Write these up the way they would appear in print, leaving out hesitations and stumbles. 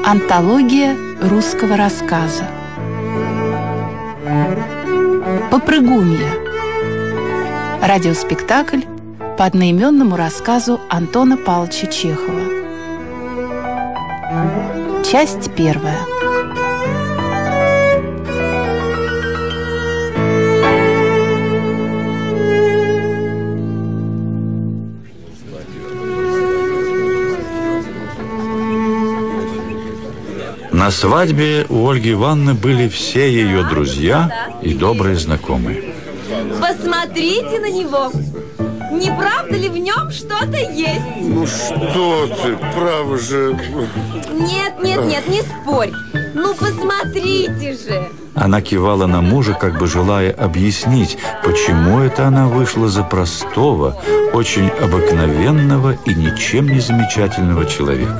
Антология русского рассказа. Попрыгунья. Радиоспектакль по одноименному рассказу Антона Павловича Чехова. Часть первая. На свадьбе у Ольги Ивановны были все ее друзья и добрые знакомые. Посмотрите на него. Не правда ли в нем что-то есть? Ну что ты, право же. Нет, не спорь. Ну посмотрите же. Она кивала на мужа, как бы желая объяснить, почему это она вышла за простого, очень обыкновенного и ничем не замечательного человека.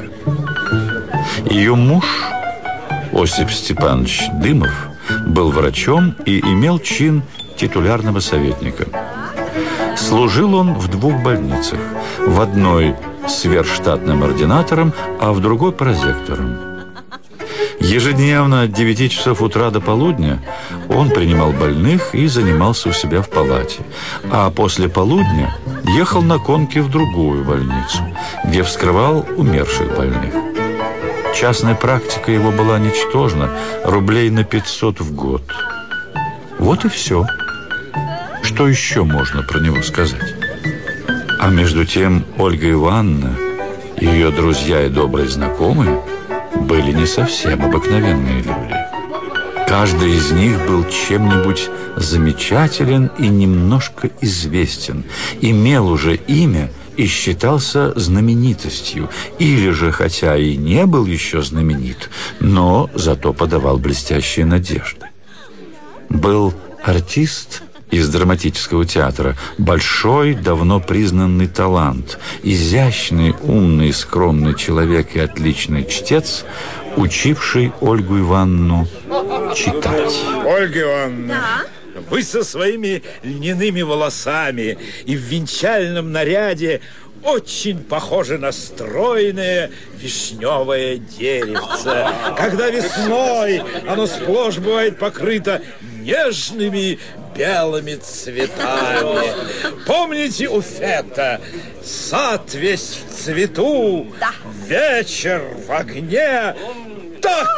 Ее муж, Осип Степанович Дымов, был врачом и имел чин титулярного советника. Служил он в двух больницах. В одной сверхштатным ординатором, а в другой прозектором. Ежедневно от 9 часов утра до полудня он принимал больных и занимался у себя в палате. А после полудня ехал на конке в другую больницу, где вскрывал умерших больных. Частная практика его была ничтожна, рублей на 500 в год. Вот и все. Что еще можно про него сказать? А между тем Ольга Ивановна и ее друзья и добрые знакомые были не совсем обыкновенные люди. Каждый из них был чем-нибудь замечателен и немножко известен, имел уже имя и считался знаменитостью, или же, хотя и не был еще знаменит, но зато подавал блестящие надежды. Был артист из драматического театра, большой, давно признанный талант, изящный, умный, скромный человек и отличный чтец, учивший Ольгу Ивановну читать. Ольга Ивановна, Да? Вы со своими льняными волосами и в венчальном наряде очень похожи на стройное вишневое деревце. Когда весной оно сплошь бывает покрыто нежными белыми цветами. Помните у Фета? Сад весь в цвету, Да. вечер в огне. Так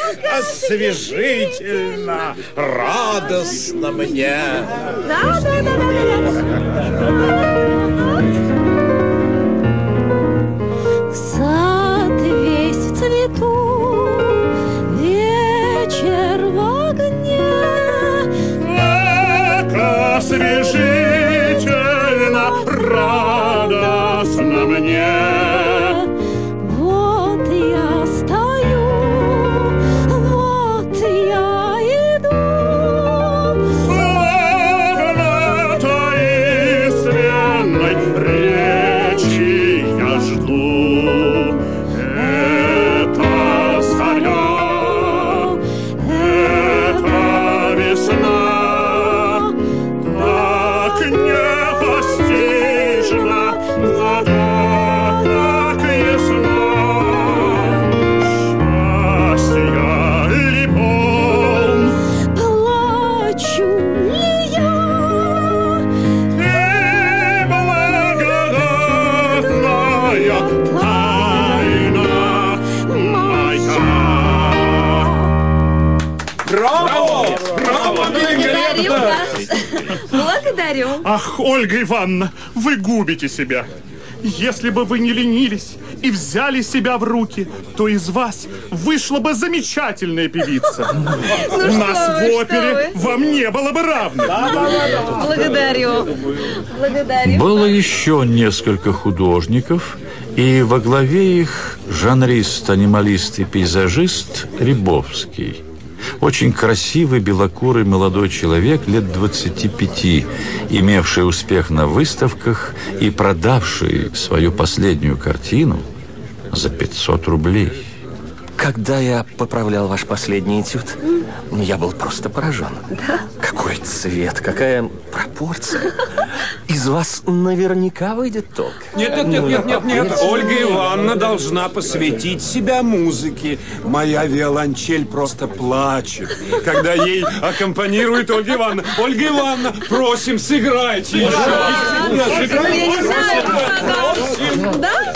освежительно, радостно мне. Да. Сад весь в цвету, вечер в огне. Так освежительно, радостно мне. Вот я стою, вот я иду. Словно таинственной речи я жду. Это заря, это весна, так непостижна, вода так ясна. Счастья ли полн, Плачу ли я? и благодатная тайна моя. Благодарю вас. Благодарю. Ах, Ольга Ивановна, вы губите себя. Если бы вы не ленились и взяли себя в руки, то из вас вышла бы замечательная певица. У нас в опере вам не было бы равных. Благодарю. Было еще несколько художников, и во главе их жанрист, анималист и пейзажист Рябовский. Очень красивый, белокурый молодой человек лет 25, имевший успех на выставках и продавший свою последнюю картину за 500 рублей. Когда я поправлял ваш последний этюд, я был просто поражен. Да? Какой цвет, какая пропорция. Из вас наверняка выйдет толк. Нет. Ольга Ивановна должна посвятить себя музыке. Моя виолончель просто плачет, когда ей аккомпанирует Ольга Ивановна. Ольга Ивановна, просим, сыграйте еще. Да?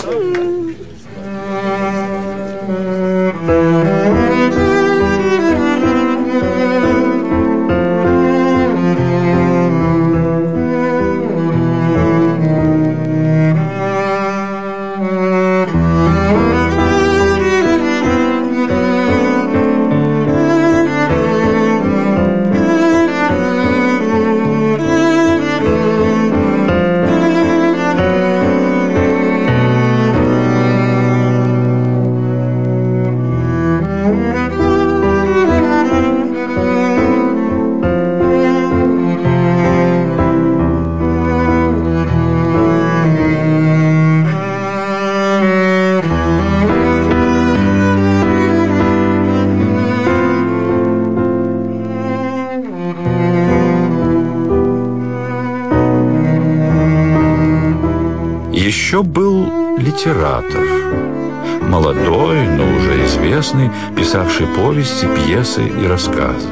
Еще был литератор, молодой, но уже известный, писавший повести, пьесы и рассказы.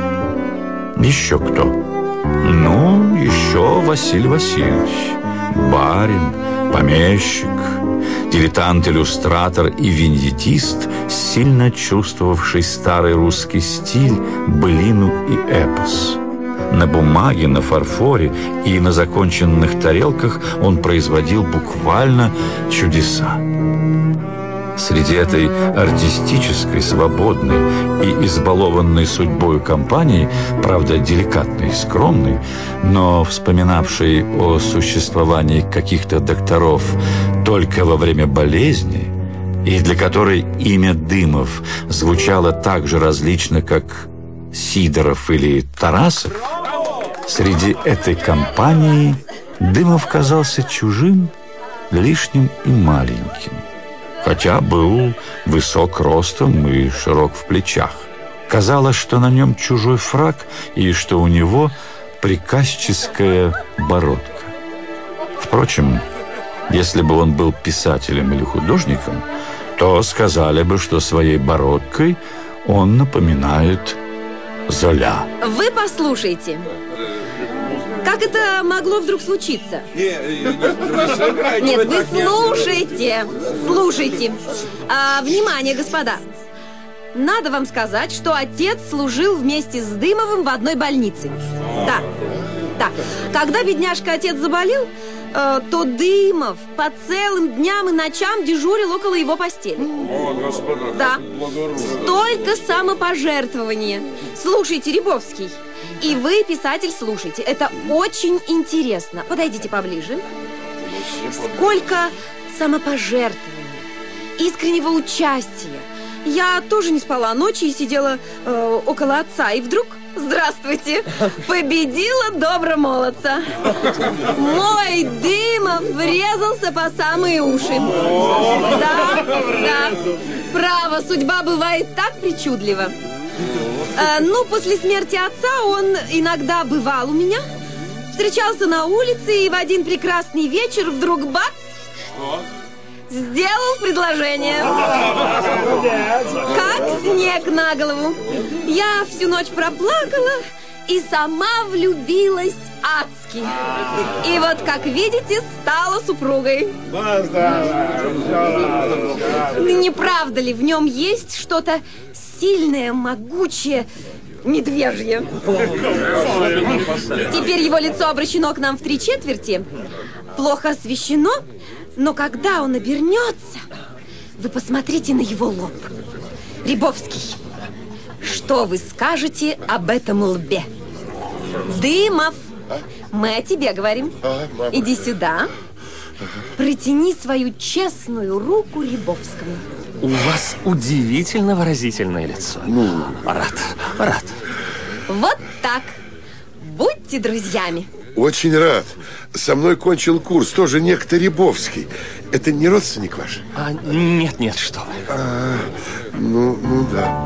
Еще кто? Ну, еще Василий Васильевич, барин, помещик, дилетант-иллюстратор и виньетист, сильно чувствовавший старый русский стиль, былину и эпос. На бумаге, на фарфоре и на законченных тарелках он производил буквально чудеса. Среди этой артистической, свободной и избалованной судьбой компании, правда, деликатной и скромной, но вспоминавшей о существовании каких-то докторов только во время болезни, и для которой имя Дымов звучало так же различно, как Сидоров или Тарасов, среди этой компании Дымов казался чужим, лишним и маленьким, хотя был высок ростом и широк в плечах. Казалось, что на нем чужой фрак и что у него приказческая бородка. Впрочем, если бы он был писателем или художником, то сказали бы, что своей бородкой он напоминает Золя. Вы послушайте. Как это могло вдруг случиться? Нет, вы слушайте. Слушайте. Внимание, господа. Надо вам сказать, что отец служил вместе с Дымовым в одной больнице. Да. Когда бедняжка отец заболел, то Дымов по целым дням и ночам дежурил около его постели. О, господа, да. Благородно. Столько самопожертвования. Слушайте, Рябовский. И вы, писатель, слушайте. Это очень интересно. Подойдите поближе. Сколько самопожертвования, искреннего участия. Я тоже не спала ночи и сидела около отца. И вдруг... Здравствуйте! Победила добромолодца. Мой Дымов врезался по самые уши. Да. Право, судьба бывает так причудлива. После смерти отца он иногда бывал у меня, встречался на улице и в один прекрасный вечер вдруг бац! Сделал предложение. Как снег на голову. Я всю ночь проплакала и сама влюбилась адски. И вот, как видите, стала супругой. Не правда ли, в нем есть что-то сильное, могучее, медвежье? Теперь его лицо обращено к нам в 3/4, плохо освещено. Но когда он обернется, вы посмотрите на его лоб. Рябовский, что вы скажете об этом лбе? Дымов, мы о тебе говорим. Иди сюда. Протяни свою честную руку Рябовскому. У вас удивительно выразительное лицо. Рад. Вот так. Будьте друзьями. Очень рад. Со мной кончил курс тоже некто Рябовский. это не родственник ваш? Нет, что вы. Ну да.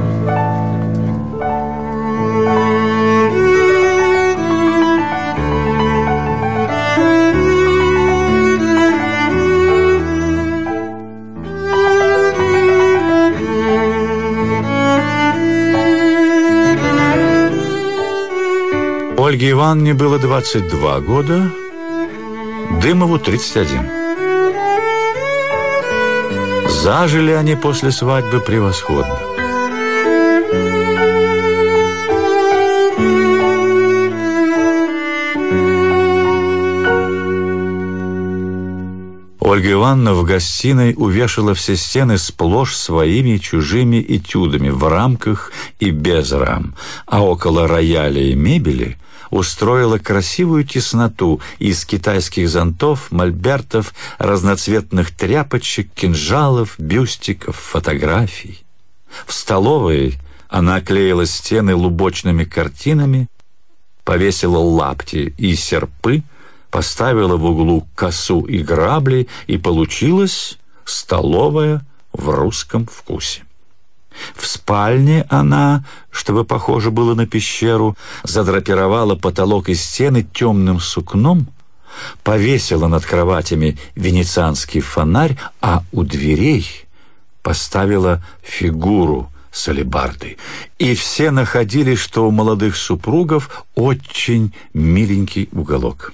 Ольге Ивановне было 22 года, Дымову 31. Зажили они после свадьбы превосходно. Ольга Ивановна в гостиной увешала все стены сплошь своими чужими этюдами в рамках и без рам, а около рояля и мебели устроила красивую тесноту из китайских зонтов, мольбертов, разноцветных тряпочек, кинжалов, бюстиков, фотографий. В столовой она оклеила стены лубочными картинами, повесила лапти и серпы, поставила в углу косу и грабли, и получилась столовая в русском вкусе. В спальне она, чтобы похоже было на пещеру, задрапировала потолок и стены темным сукном, повесила над кроватями венецианский фонарь, а у дверей поставила фигуру с алебардой. И все находили, что у молодых супругов очень миленький уголок.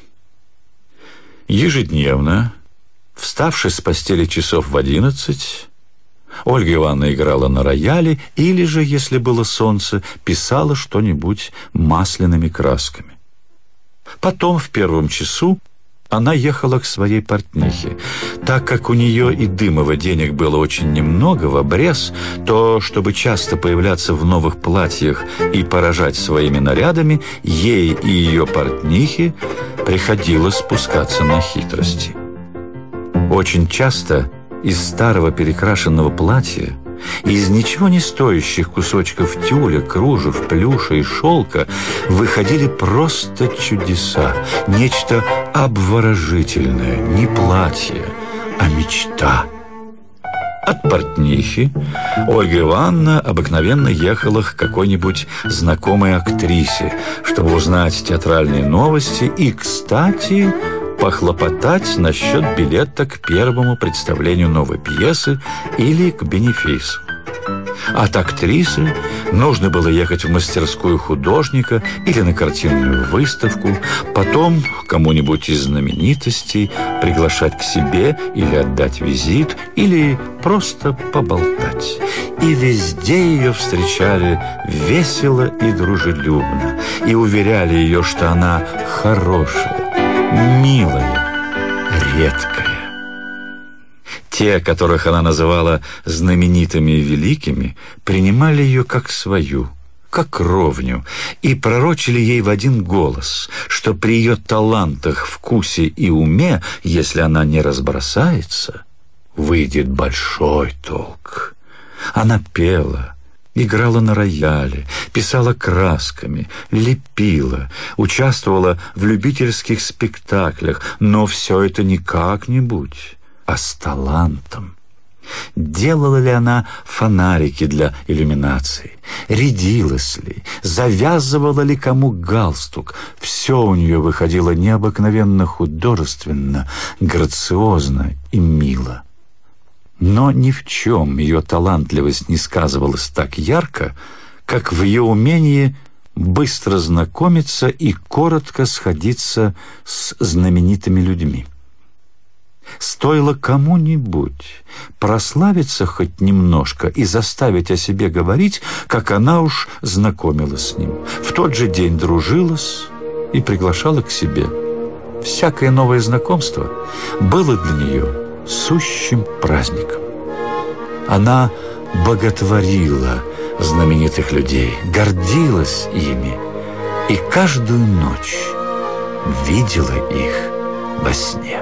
Ежедневно, вставши с постели часов в 11, Ольга Ивановна играла на рояле или же, если было солнце, писала что-нибудь масляными красками. Потом, в первом часу, она ехала к своей портнихе. Так как у нее и Дымова денег было очень немного в обрез, то, чтобы часто появляться в новых платьях и поражать своими нарядами, ей и ее портнихе приходилось спускаться на хитрости. Очень часто из старого перекрашенного платья, из ничего не стоящих кусочков тюля, кружев, плюша и шелка выходили просто чудеса, нечто обворожительное, не платье, а мечта. От портнихи Ольга Ивановна обыкновенно ехала к какой-нибудь знакомой актрисе, чтобы узнать театральные новости и, кстати, похлопотать насчет билета к первому представлению новой пьесы или к бенефису. От актрисы нужно было ехать в мастерскую художника или на картинную выставку, потом кому-нибудь из знаменитостей приглашать к себе или отдать визит, или просто поболтать. И везде ее встречали весело и дружелюбно, и уверяли ее, что она хорошая, милая, редкая. Те, которых она называла знаменитыми и великими, принимали ее как свою, как ровню, и пророчили ей в один голос, что при ее талантах, вкусе и уме, если она не разбросается, выйдет большой толк. Она пела, играла на рояле, писала красками, лепила, участвовала в любительских спектаклях, но все это не как-нибудь, а с талантом. Делала ли она фонарики для иллюминации? Рядилась ли? Завязывала ли кому галстук? Все у нее выходило необыкновенно художественно, грациозно и мило. Но ни в чем ее талантливость не сказывалась так ярко, как в ее умении быстро знакомиться и коротко сходиться с знаменитыми людьми. Стоило кому-нибудь прославиться хоть немножко и заставить о себе говорить, как она уж знакомилась с ним. В тот же день дружилась и приглашала к себе. Всякое новое знакомство было для нее сущим праздником. Она боготворила знаменитых людей, гордилась ими и каждую ночь видела их во сне.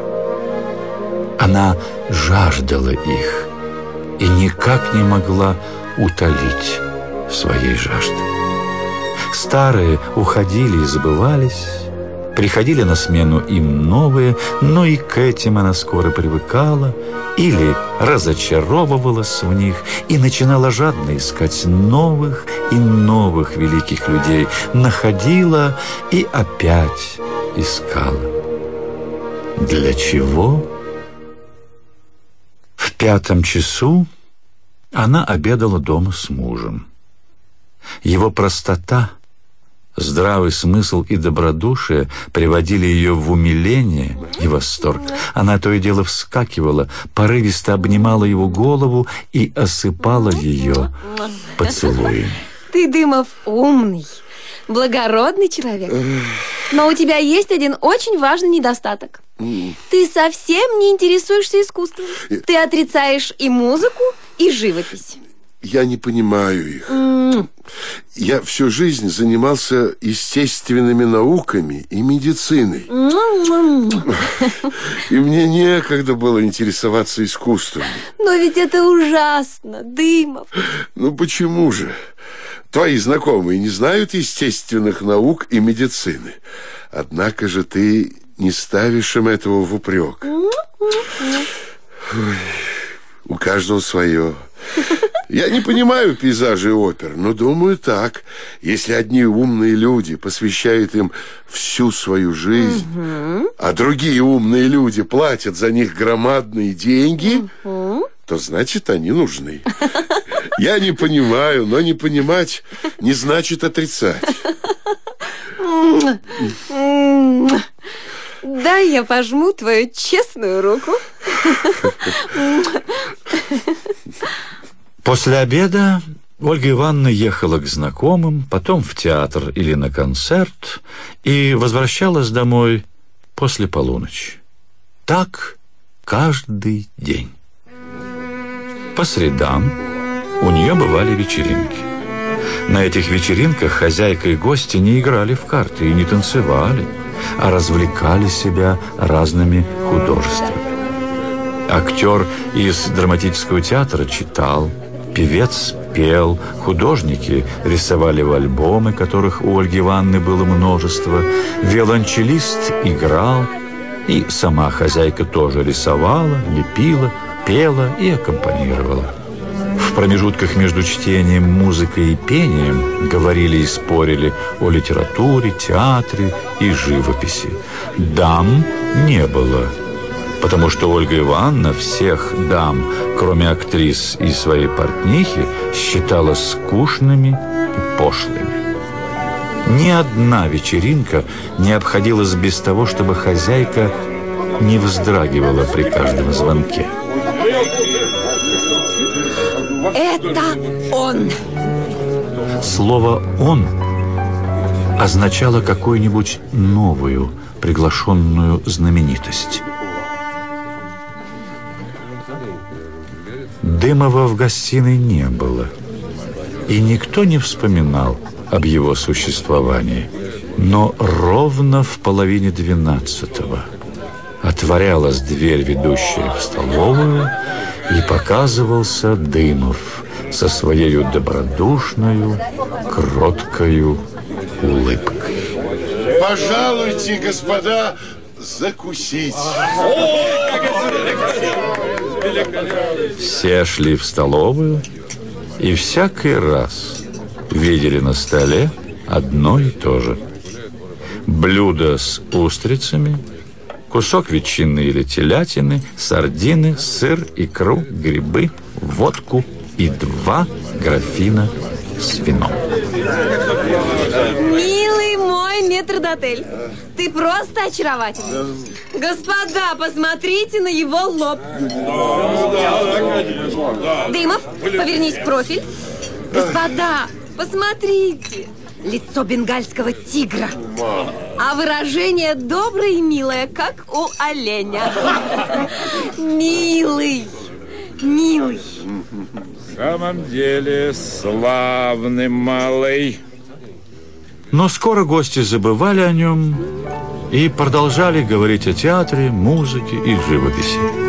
Она жаждала их и никак не могла утолить своей жажды. Старые уходили и забывались, Приходили на смену им новые, но и к этим она скоро привыкала или разочаровывалась в них и начинала жадно искать новых и новых великих людей, находила и опять искала. Для чего? В 5 часу она обедала дома с мужем. Его простота, здравый смысл и добродушие приводили ее в умиление и восторг. Она то и дело вскакивала, порывисто обнимала его голову и осыпала ее поцелуями. Ты, Дымов, умный, благородный человек. Но у тебя есть один очень важный недостаток. Ты совсем не интересуешься искусством. Ты отрицаешь и музыку, и живопись. Я не понимаю их. Я всю жизнь занимался естественными науками и медициной. И мне некогда было интересоваться искусством. Но ведь это ужасно, Дымов. Ну почему же? Твои знакомые не знают естественных наук и медицины. Однако же ты не ставишь им этого в упрек. Ой, у каждого свое. Я не понимаю пейзажей опер, но думаю так. Если одни умные люди посвящают им всю свою жизнь, а другие умные люди платят за них громадные деньги, то значит, они нужны. Я не понимаю, но не понимать не значит отрицать. Дай я пожму твою честную руку. После обеда Ольга Ивановна ехала к знакомым, потом в театр или на концерт и возвращалась домой после полуночи. Так каждый день. По средам у нее бывали вечеринки. На этих вечеринках хозяйка и гости не играли в карты и не танцевали, а развлекали себя разными художествами. Актер из драматического театра читал, певец пел, художники рисовали в альбомы, которых у Ольги Ивановны было множество, виолончелист играл, и сама хозяйка тоже рисовала, лепила, пела и аккомпанировала. В промежутках между чтением, музыкой и пением говорили и спорили о литературе, театре и живописи. Дам не было, потому что Ольга Ивановна всех дам, кроме актрис и своей портнихи, считала скучными и пошлыми. Ни одна вечеринка не обходилась без того, чтобы хозяйка не вздрагивала при каждом звонке. Это он. Слово «он» означало какую-нибудь новую приглашенную знаменитость. Дымова в гостиной не было, и никто не вспоминал об его существовании. Но ровно в половине 12-го отворялась дверь, ведущая в столовую, и показывался Дымов со своей добродушною, кроткою улыбкой. Пожалуйте, господа, закусить. Все шли в столовую и всякий раз видели на столе одно и то же. Блюдо с устрицами, кусок ветчины или телятины, сардины, сыр, икру, грибы, водку и 2 графина с вином. Милый мой метрдотель, ты просто очаровательный. Господа, посмотрите на его лоб. Дымов, повернись в профиль. Господа, посмотрите. Лицо бенгальского тигра. А выражение доброе и милое, как у оленя. Милый, милый. В самом деле, славный малый. Но скоро гости забывали о нем и продолжали говорить о театре, музыке и живописи.